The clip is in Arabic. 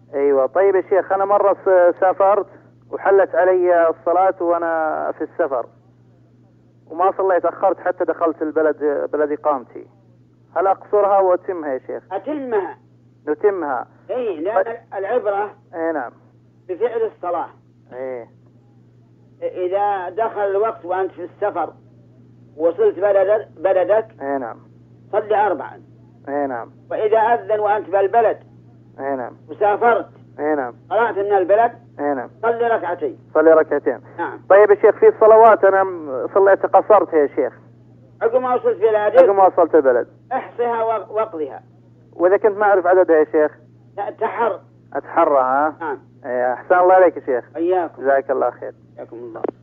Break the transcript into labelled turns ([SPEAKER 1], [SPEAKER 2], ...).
[SPEAKER 1] ايوه. طيب يا شيخ، انا مرة سافرت وحلت علي الصلاة وانا في السفر وما صليت، اخرت حتى دخلت بلد اقامتي، هل اقصرها واتمها يا شيخ؟
[SPEAKER 2] أتمها.
[SPEAKER 1] نتمها.
[SPEAKER 2] اي، لأن العبرة
[SPEAKER 1] اي نعم.
[SPEAKER 2] بفعل الصلاة.
[SPEAKER 1] ايه.
[SPEAKER 2] إذا دخل الوقت وأنت في السفر وصلت بلدك
[SPEAKER 1] اي نعم.
[SPEAKER 2] صلي 4.
[SPEAKER 1] اي نعم.
[SPEAKER 2] وإذا أذن وأنت بالبلد
[SPEAKER 1] اي نعم.
[SPEAKER 2] وسافرت
[SPEAKER 1] اي نعم.
[SPEAKER 2] طلعت من البلد
[SPEAKER 1] اي نعم.
[SPEAKER 2] صلي 2
[SPEAKER 1] صلي ركعتين.
[SPEAKER 2] نعم.
[SPEAKER 1] طيب يا شيخ، في الصلوات انا صليت قصرتها يا شيخ
[SPEAKER 2] عقب ما وصلت بلادك،
[SPEAKER 1] عقب ما وصلت البلد،
[SPEAKER 2] احصيها واقضيها.
[SPEAKER 1] واذا كنت ما اعرف عددها يا شيخ؟
[SPEAKER 2] تحر.
[SPEAKER 1] اتحرى. ها.
[SPEAKER 2] نعم.
[SPEAKER 1] احسن الله عليك يا شيخ.
[SPEAKER 2] إياكم.
[SPEAKER 1] جزاك الله خير.
[SPEAKER 2] حياكم الله.